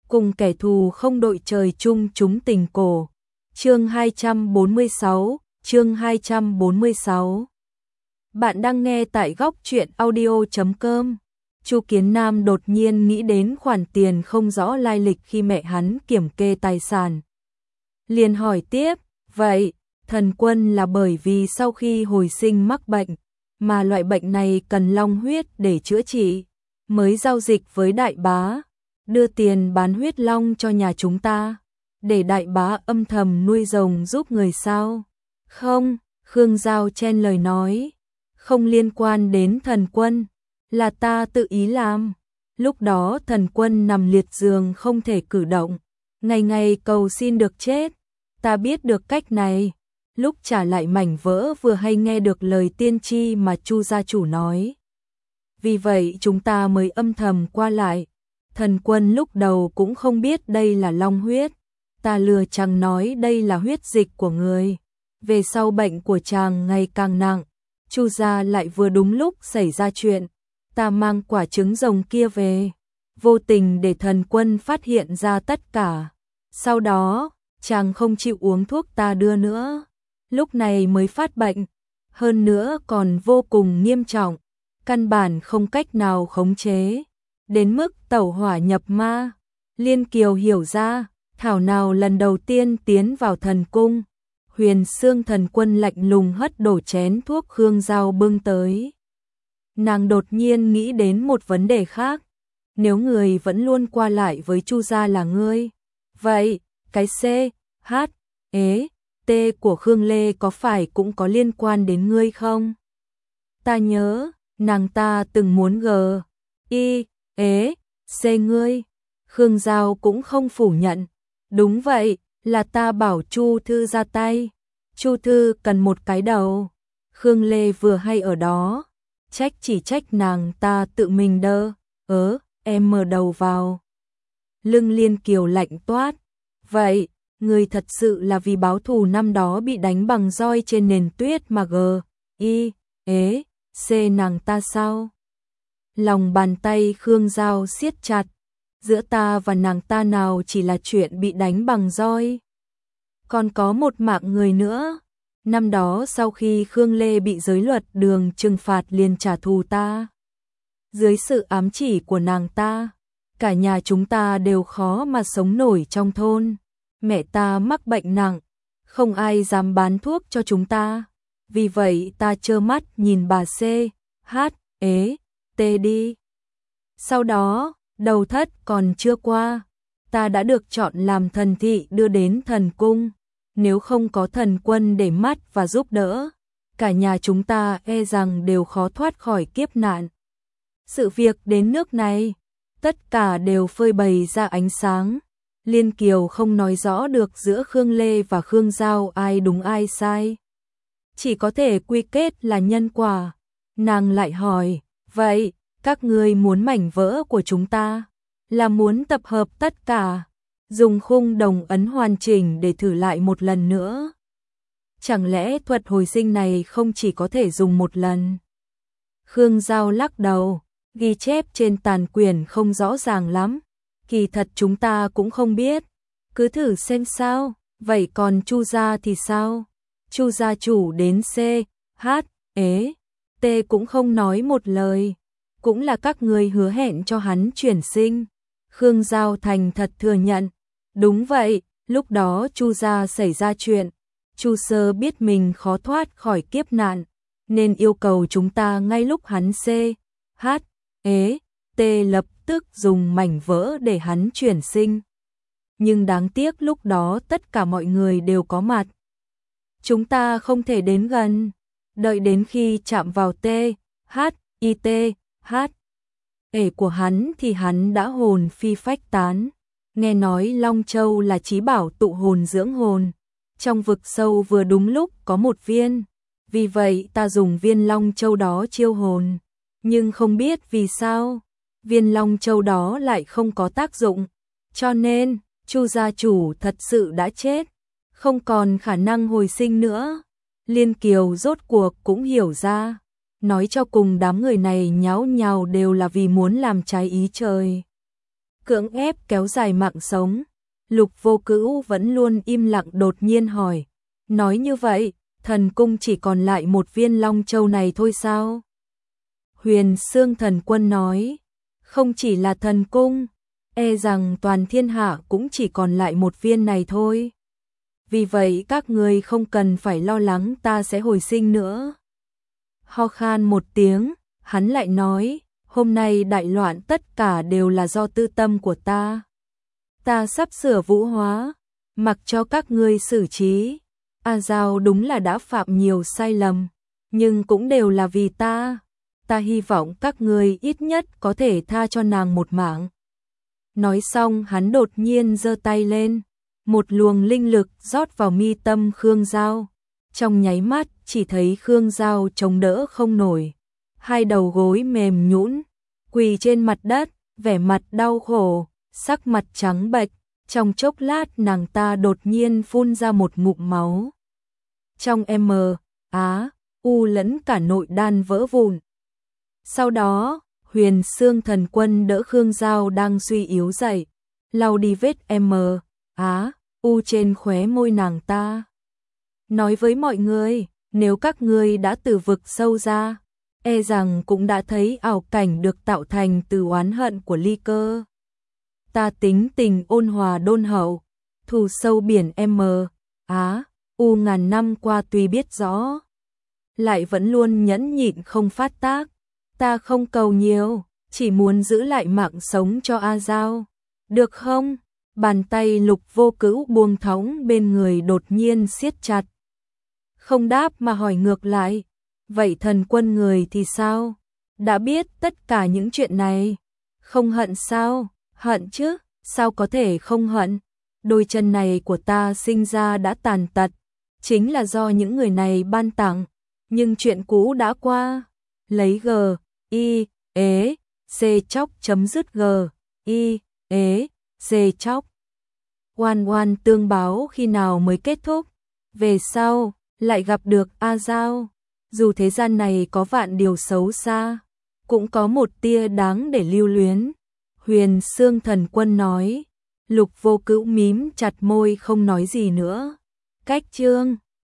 cùng kẻ thù không đội trời chung chúng tình cổ. Chương 246. Bạn đang nghe tại góc truyện audio.com. Chu Kiến Nam đột nhiên nghĩ đến khoản tiền không rõ lai lịch khi mẹ hắn kiểm kê tài sản. Liền hỏi tiếp, vậy, thần quân là bởi vì sau khi hồi sinh mắc bệnh, mà loại bệnh này cần long huyết để chữa trị, mới giao dịch với đại bá, đưa tiền bán huyết long cho nhà chúng ta, để đại bá âm thầm nuôi rồng giúp người sao? Không, Khương Giao chen lời nói, không liên quan đến thần quân, là ta tự ý làm. Lúc đó thần quân nằm liệt giường không thể cử động, ngày ngày cầu xin được chết, ta biết được cách này. Lúc trả lại mảnh vỡ vừa hay nghe được lời tiên tri mà Chu gia chủ nói. Vì vậy chúng ta mới âm thầm qua lại. Thần quân lúc đầu cũng không biết đây là long huyết. Ta lừa chàng nói đây là huyết dịch của người. Về sau bệnh của chàng ngày càng nặng. Chu gia lại vừa đúng lúc xảy ra chuyện. Ta mang quả trứng rồng kia về. Vô tình để thần quân phát hiện ra tất cả. Sau đó, chàng không chịu uống thuốc ta đưa nữa. Lúc này mới phát bệnh. Hơn nữa còn vô cùng nghiêm trọng. Căn bản không cách nào khống chế. Đến mức tẩu hỏa nhập ma. Liên Kiều hiểu ra, thảo nào lần đầu tiên tiến vào thần cung. Huyền Xương thần quân lạnh lùng hất đổ chén thuốc Khương Giao bưng tới. Nàng đột nhiên nghĩ đến một vấn đề khác. Nếu người vẫn luôn qua lại với Chu gia là ngươi, vậy cái C, H, E, T của Khương Lê có phải cũng có liên quan đến ngươi không? Ta nhớ, nàng ta từng muốn G, I, E, C ngươi. Khương Giao cũng không phủ nhận. Đúng vậy, là ta bảo Chu Thư ra tay. Chu Thư cần một cái đầu. Khương Lê vừa hay ở đó. Chỉ trách nàng ta tự mình đơ. Em mở đầu vào. Lưng Liên Kiều lạnh toát. Vậy, người thật sự là vì báo thù năm đó bị đánh bằng roi trên nền tuyết mà G, I, E, C nàng ta sao? Lòng bàn tay Khương Giao siết chặt. Giữa ta và nàng ta nào chỉ là chuyện bị đánh bằng roi. Còn có một mạng người nữa. Năm đó sau khi Khương Lê bị giới luật đường trừng phạt liền trả thù ta. Dưới sự ám chỉ của nàng ta, cả nhà chúng ta đều khó mà sống nổi trong thôn. Mẹ ta mắc bệnh nặng, không ai dám bán thuốc cho chúng ta. Vì vậy ta trơ mắt nhìn bà C, H, E, T đi. Sau đó, đầu thất còn chưa qua, ta đã được chọn làm thần thị đưa đến thần cung. Nếu không có thần quân để mắt và giúp đỡ, cả nhà chúng ta e rằng đều khó thoát khỏi kiếp nạn. Sự việc đến nước này, tất cả đều phơi bày ra ánh sáng. Liên Kiều không nói rõ được giữa Khương Lê và Khương Giao ai đúng ai sai. Chỉ có thể quy kết là nhân quả. Nàng lại hỏi, vậy, các ngươi muốn mảnh vỡ của chúng ta, là muốn tập hợp tất cả, dùng khung đồng ấn hoàn chỉnh để thử lại một lần nữa. Chẳng lẽ thuật hồi sinh này không chỉ có thể dùng một lần? Khương Giao lắc đầu, ghi chép trên tàn quyển không rõ ràng lắm. Kỳ thật chúng ta cũng không biết, cứ thử xem sao. Vậy còn Chu gia thì sao? Chu gia chủ đến C, H, E, T cũng không nói một lời. Cũng là các người hứa hẹn cho hắn chuyển sinh. Khương Giao thành thật thừa nhận. Đúng vậy, lúc đó Chu gia xảy ra chuyện. Chu sơ biết mình khó thoát khỏi kiếp nạn, nên yêu cầu chúng ta ngay lúc hắn C, H, E, T lập tức dùng mảnh vỡ để hắn chuyển sinh. Nhưng đáng tiếc lúc đó tất cả mọi người đều có mặt. Chúng ta không thể đến gần. Đợi đến khi chạm vào T, H, I, T, H, E của hắn thì hắn đã hồn phi phách tán. Nghe nói Long Châu là chí bảo tụ hồn dưỡng hồn. Trong vực sâu vừa đúng lúc có một viên. Vì vậy ta dùng viên Long Châu đó chiêu hồn. Nhưng không biết vì sao viên Long Châu đó lại không có tác dụng. Cho nên, Chu gia chủ thật sự đã chết, không còn khả năng hồi sinh nữa. Liên Kiều rốt cuộc cũng hiểu ra, nói cho cùng đám người này nháo nhào đều là vì muốn làm trái ý trời. cưỡng ép kéo dài mạng sống. Lục Vô Cữu vẫn luôn im lặng đột nhiên hỏi, nói như vậy, thần cung chỉ còn lại một viên Long Châu này thôi sao? Huyền Xương Thần Quân nói, không chỉ là thần cung, e rằng toàn thiên hạ cũng chỉ còn lại một viên này thôi. Vì vậy các người không cần phải lo lắng ta sẽ hồi sinh nữa. Ho khan một tiếng, hắn lại nói, hôm nay đại loạn tất cả đều là do tư tâm của ta. Ta sắp sửa vũ hóa, mặc cho các ngươi xử trí. A Giao đúng là đã phạm nhiều sai lầm, nhưng cũng đều là vì ta. Ta hy vọng các ngươi ít nhất có thể tha cho nàng một mạng. Nói xong hắn đột nhiên giơ tay lên, một luồng linh lực rót vào mi tâm Khương Giao. Trong nháy mắt chỉ thấy Khương Giao chống đỡ không nổi, hai đầu gối mềm nhũn, quỳ trên mặt đất, vẻ mặt đau khổ, sắc mặt trắng bệch. Trong chốc lát nàng ta đột nhiên phun ra một ngụm máu. Trong U lẫn cả nội đan vỡ vụn. Sau đó, Huyền Xương Thần Quân đỡ Khương Giao đang suy yếu dậy, lau đi vết U trên khóe môi nàng ta. Nói với mọi người, nếu các ngươi đã từ vực sâu ra, e rằng cũng đã thấy ảo cảnh được tạo thành từ oán hận của ly cơ. Ta tính tình ôn hòa đôn hậu, thù sâu biển U ngàn năm qua tuy biết rõ, lại vẫn luôn nhẫn nhịn không phát tác. Ta không cầu nhiều, chỉ muốn giữ lại mạng sống cho A Giao. Được không? Bàn tay Lục Vô Cữu buông thõng bên người đột nhiên siết chặt. Không đáp mà hỏi ngược lại, vậy thần quân người thì sao? Đã biết tất cả những chuyện này, không hận sao? Hận chứ, sao có thể không hận? Đôi chân này của ta sinh ra đã tàn tật, chính là do những người này ban tặng, nhưng chuyện cũ đã qua. Lấy chóc chấm dứt chóc. Oan oan tương báo khi nào mới kết thúc? Về sau, lại gặp được A Giao. Dù thế gian này có vạn điều xấu xa, cũng có một tia đáng để lưu luyến. Huyền Xương Thần Quân nói. Lục Vô Cữu mím chặt môi không nói gì nữa. Cách chương